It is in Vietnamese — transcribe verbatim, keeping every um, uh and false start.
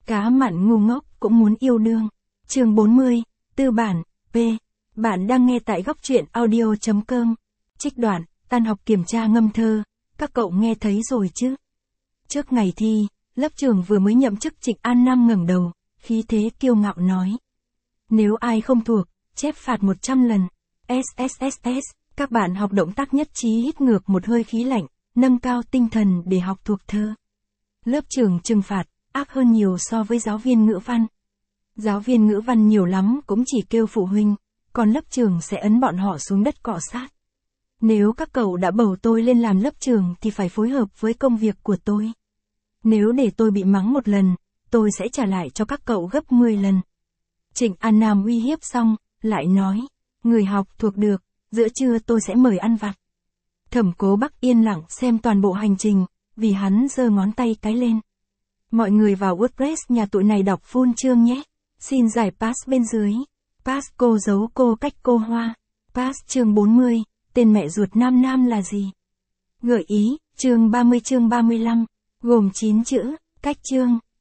Cá mặn ngu ngốc cũng muốn yêu đương. Chương bốn mươi, Tư bản, P. Bạn đang nghe tại góc truyện audio chấm com. Trích đoạn, tan học kiểm tra ngâm thơ, các cậu nghe thấy rồi chứ? Trước ngày thi, lớp trưởng vừa mới nhậm chức Trịnh An Nam ngẩng đầu, khí thế kiêu ngạo nói. Nếu ai không thuộc, chép phạt một trăm lần. ét các bạn học động tác nhất trí hít ngược một hơi khí lạnh, nâng cao tinh thần để học thuộc thơ. Lớp trưởng trừng phạt, ác hơn nhiều so với giáo viên ngữ văn. Giáo viên ngữ văn nhiều lắm cũng chỉ kêu phụ huynh, còn lớp trưởng sẽ ấn bọn họ xuống đất cọ sát. Nếu các cậu đã bầu tôi lên làm lớp trưởng thì phải phối hợp với công việc của tôi. Nếu để tôi bị mắng một lần, tôi sẽ trả lại cho các cậu gấp mười lần. Trịnh An Nam uy hiếp xong, lại nói, người học thuộc được, giữa trưa tôi sẽ mời ăn vặt. Thẩm Cố Bắc yên lặng xem toàn bộ hành trình, vì hắn giơ ngón tay cái lên. Mọi người vào WordPress nhà tụi này đọc full chương nhé. Xin giải pass bên dưới. Pass cô giấu cô cách cô hoa. Pass chương bốn mươi, tên mẹ ruột Nam Nam là gì? Gợi ý, chương ba mươi chương ba mươi lăm, gồm chín chữ, cách chương.